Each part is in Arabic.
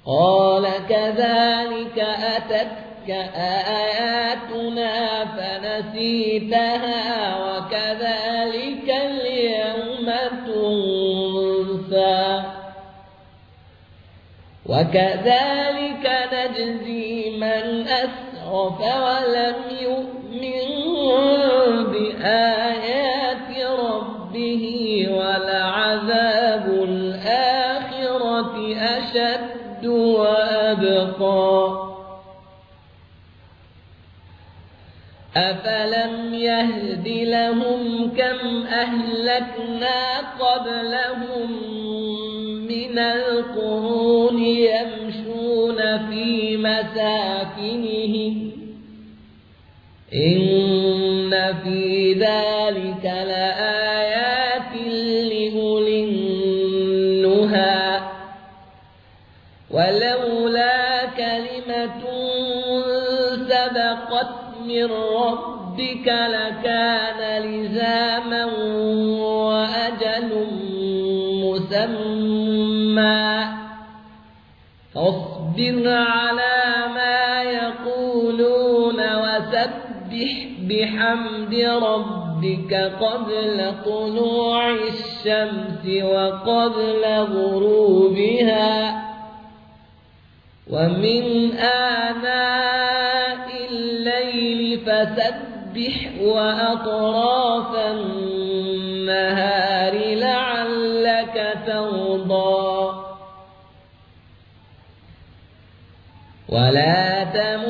قال كذلك أتتك آياتنا فنسيتها وكذلك اليوم تنسى وكذلك نجزي من أسرف ولم يؤمن بآيات ربه ولعذاب الآخرة أشد وأبقى أفلم يهد لهم كم أهلكنا قبلهم من القرون يمشون في مساكنهم إن في ذلك لآيات لأولي النهى ولولا كلمة سبقت من ربك لكان لزاما وأجل مسمى فاصبر على ما يقولون وسبح بحمد ربك قبل طلوع الشمس وقبل غروبها ومن آناء الليل فسبح وأطراف النهار لعلك ترضى ولا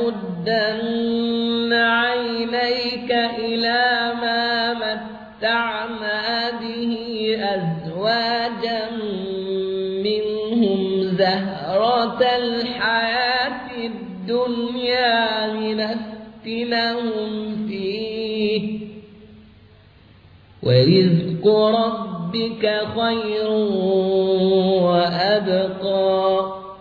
تمدن عينيك إلى ما متعنا به أزواجا منهم زهرة الحياة الدنيا لنفتنهم فيه ورزق ربك خير وأبقى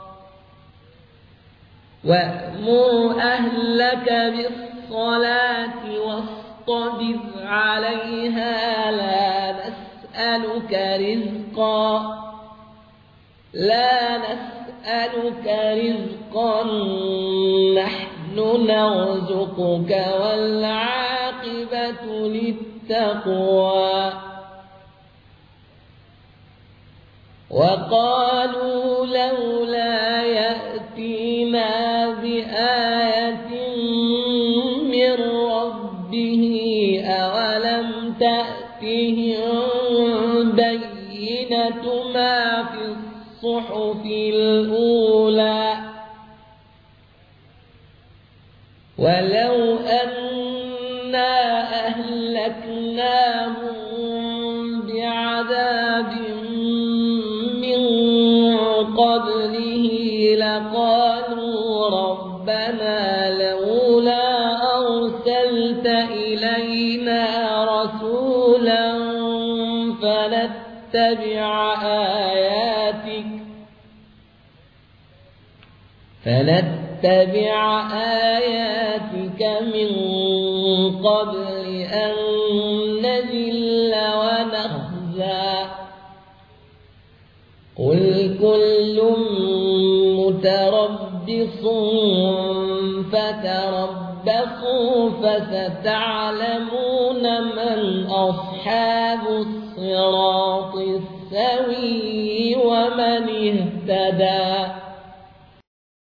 وأمر أهلك بالصلاة واصطبر عليها لا نسألك رزقا نحن نرزقك والعاقبة للتقوى وقالوا لولا يأتينا بآية من ربه أولم تأتهم بينة ما في الصحف الأولى ولو أنا أهلكناهم بعذاب من قبله لقالوا ربنا لولا أرسلت إلينا رسولا فنتبع آياتك من قبل أن نذل ونخزى قل كل متربص فتربصوا فستعلمون من أصحاب الصراط السوي ومن اهتدى